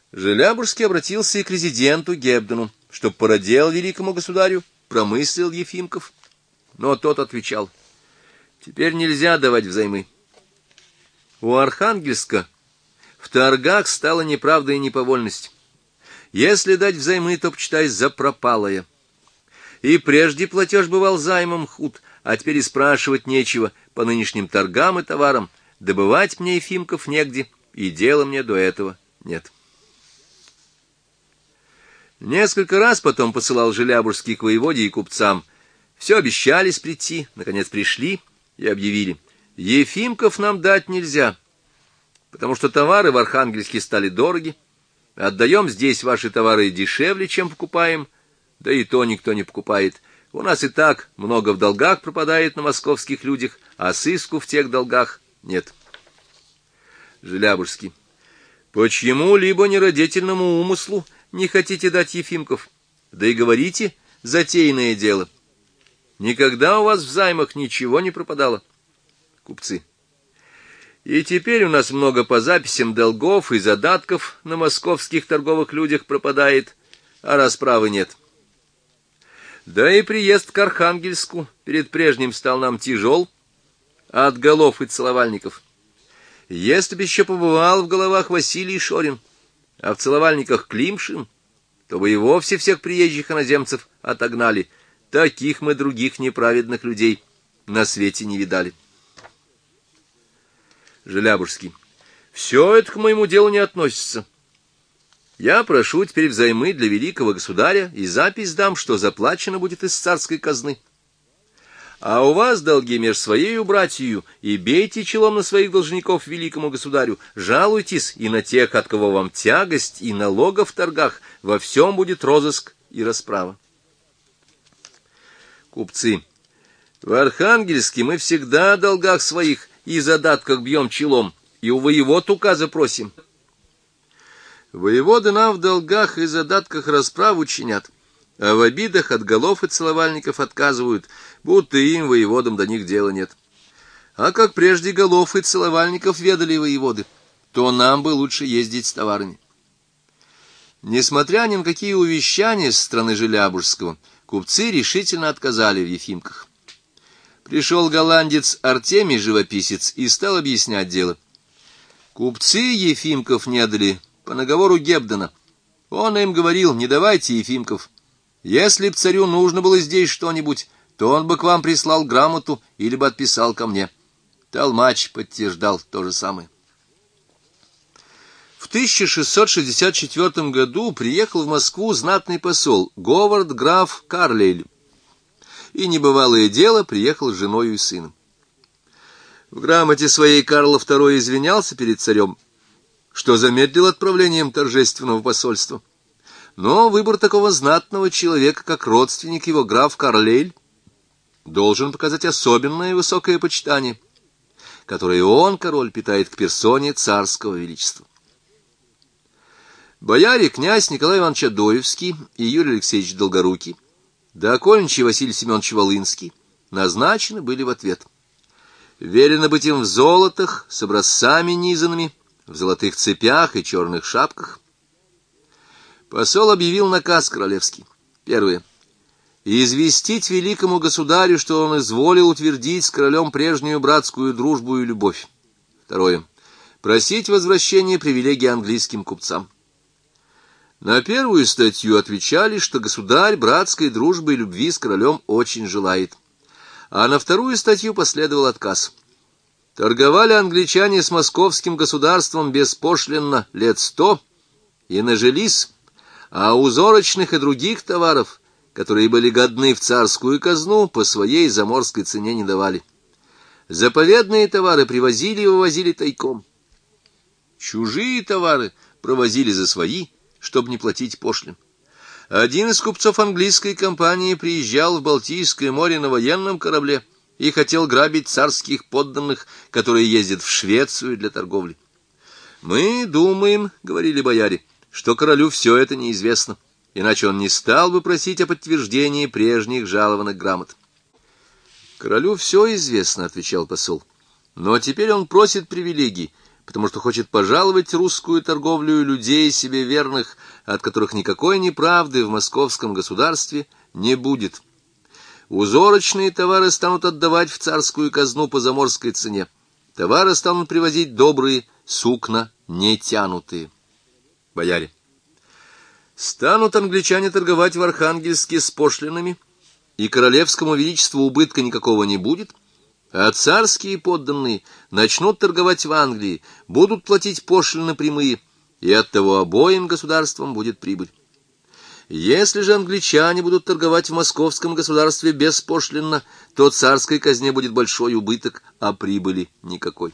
Желябужский обратился и к резиденту Гебдену, чтоб породел великому государю, промыслил Ефимков. Но тот отвечал: теперь нельзя давать взаймы. У Архангельска в торгах стала неправда и неповольность. Если дать взаймы, то почитай за пропалое. И прежде платеж бывал займом худ, а теперь и спрашивать нечего по нынешним торгам и товарам. Добывать мне Ефимков негде, и дела мне до этого нет. Несколько раз потом посылал Желябужский к воеводе и купцам. Все обещались прийти, наконец пришли и объявили: Ефимков нам дать нельзя, потому что товары в Архангельске стали дороги. Отдаем здесь ваши товары дешевле, чем покупаем, да и то никто не покупает. У нас и так много в долгах пропадает на московских людях, а сыску в тех долгах нет. Желябужский: по чьему-либо нерадительному умыслу не хотите дать Ефимков? Да и говорите затеянное дело. Никогда у вас в займах ничего не пропадало. Купцы: и теперь у нас много по записям долгов и задатков на московских торговых людях пропадает, а расправы нет. Да и приезд к Архангельску перед прежним стал нам тяжел от голов и целовальников. Если б еще побывал в головах Василий Шорин, а в целовальниках Климшин, то бы и вовсе всех приезжих иноземцев отогнали. Таких мы других неправедных людей на свете не видали. Желябужский: все это к моему делу не относится. Я прошу теперь взаймы для великого государя, и запись дам, что заплачено будет из царской казны. А у вас долги меж своею братьею, и бейте челом на своих должников великому государю, жалуйтесь и на тех, от кого вам тягость, и налогов в торгах, во всем будет розыск и расправа. Купцы: в Архангельске мы всегда о долгах своих и задатках бьем челом, и у воевод указа просим. Воеводы нам в долгах и задатках расправу чинят, а в обидах от голов и целовальников отказывают, будто им, воеводам, до них дела нет. А как прежде голов и целовальников ведали воеводы, то нам бы лучше ездить с товарами. Несмотря ни на какие увещания со стороны Желябужского, купцы решительно отказали в Ефимках. Пришел голландец Артемий Живописец и стал объяснять дело. Купцы Ефимков не дали по наговору Гебдена. Он им говорил: не давайте Ефимков. Если б царю нужно было здесь что-нибудь, то он бы к вам прислал грамоту или бы отписал ко мне. Толмач подтверждал то же самое. В 1664 году приехал в Москву знатный посол Говард граф Карлейль, и небывалое дело приехал с женою и сыном. В грамоте своей Карл II извинялся перед царем, что замедлил отправлением торжественного посольства. Но выбор такого знатного человека, как родственник его граф Карлейль, должен показать особенное высокое почитание, которое он, король, питает к персоне царского величества. Бояре князь Николай Иванович Адоевский и Юрий Алексеевич Долгорукий, да окольничий Василий Семенович Волынский назначены были в ответ. Велено быть им в золотах, с образцами низанными, в золотых цепях и черных шапках. Посол объявил наказ королевский. Первое: известить великому государю, что он изволил утвердить с королем прежнюю братскую дружбу и любовь. Второе: просить возвращения привилегий английским купцам. На первую статью отвечали, что государь братской дружбы и любви с королем очень желает. А на вторую статью последовал отказ. Торговали англичане с московским государством беспошлинно лет 100 и нажились, а узорочных и других товаров, которые были годны в царскую казну, по своей заморской цене не давали. Заповедные товары привозили и вывозили тайком. Чужие товары провозили за свои, чтобы не платить пошлин. Один из купцов английской компании приезжал в Балтийское море на военном корабле и хотел грабить царских подданных, которые ездят в Швецию для торговли. «Мы думаем, — говорили бояре, — что королю все это неизвестно, иначе он не стал бы просить о подтверждении прежних жалованных грамот». «Королю все известно, — отвечал посол, — но теперь он просит привилегий, потому что хочет пожаловать русскую торговлю людей себе верных, от которых никакой неправды в московском государстве не будет. Узорочные товары станут отдавать в царскую казну по заморской цене. Товары станут привозить добрые, сукна не тянутые. Бояре. Станут англичане торговать в Архангельске с пошлинами, и королевскому величеству убытка никакого не будет, а царские подданные начнут торговать в Англии, будут платить пошлины прямые, и оттого обоим государствам будет прибыль. Если же англичане будут торговать в московском государстве беспошлинно, то царской казне будет большой убыток, а прибыли никакой.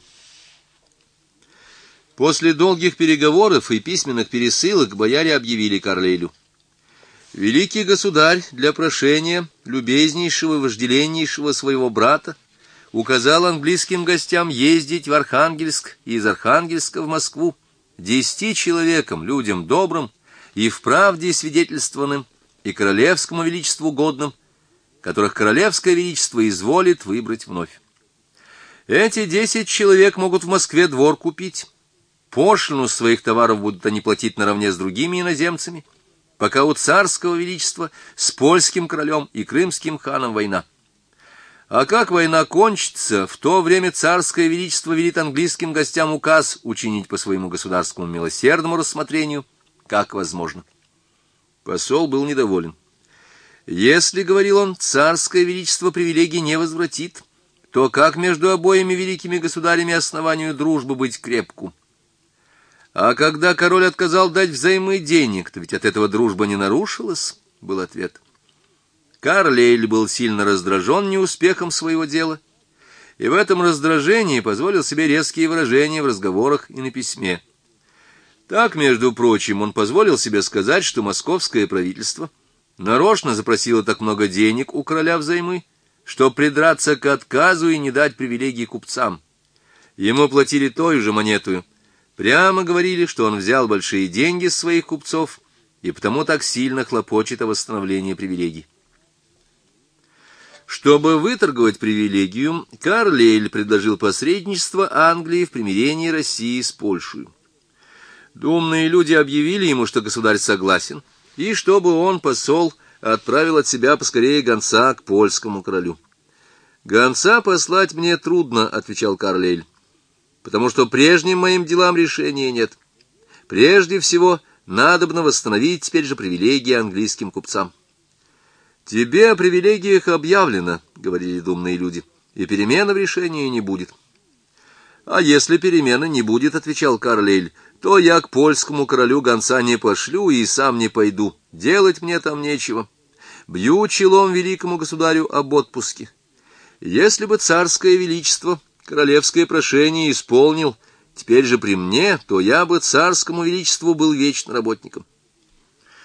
После долгих переговоров и письменных пересылок бояре объявили Карлейлю: «Великий государь для прошения любезнейшего и вожделеннейшего своего брата указал английским гостям ездить в Архангельск и из Архангельска в Москву 10 человекам, людям добрым и в правде свидетельствованным, и королевскому величеству годным, которых королевское величество изволит выбрать вновь. Эти 10 человек могут в Москве двор купить. Пошлину своих товаров будут они платить наравне с другими иноземцами, пока у царского величества с польским королем и крымским ханом война. А как война кончится, в то время царское величество велит английским гостям указ учинить по своему государственному милосердному рассмотрению, как возможно». Посол был недоволен. Если, говорил он, царское величество привилегий не возвратит, то как между обоими великими государями основанию дружбы быть крепку? А когда король отказал дать взаймы денег, то ведь от этого дружба не нарушилась, был ответ. Карлейль был сильно раздражен неуспехом своего дела, и в этом раздражении позволил себе резкие выражения в разговорах и на письме. Так, между прочим, он позволил себе сказать, что московское правительство нарочно запросило так много денег у короля взаймы, что придраться к отказу и не дать привилегий купцам. Ему платили той же монетою. Прямо говорили, что он взял большие деньги с своих купцов и потому так сильно хлопочет о восстановлении привилегий. Чтобы выторговать привилегию, Карлейль предложил посредничество Англии в примирении России с Польшей. Думные люди объявили ему, что государь согласен, и чтобы он, посол, отправил от себя поскорее гонца к польскому королю. «Гонца послать мне трудно», — отвечал Карлейль, «потому что прежним моим делам решения нет. Прежде всего, надобно восстановить теперь же привилегии английским купцам». «Тебе о привилегиях объявлено», — говорили думные люди, — «и перемены в решении не будет». «А если перемены не будет», — отвечал Карлейль, — «то я к польскому королю гонца не пошлю и сам не пойду. Делать мне там нечего. Бью челом великому государю об отпуске. Если бы царское величество королевское прошение исполнил теперь же при мне, то я бы царскому величеству был вечно работником.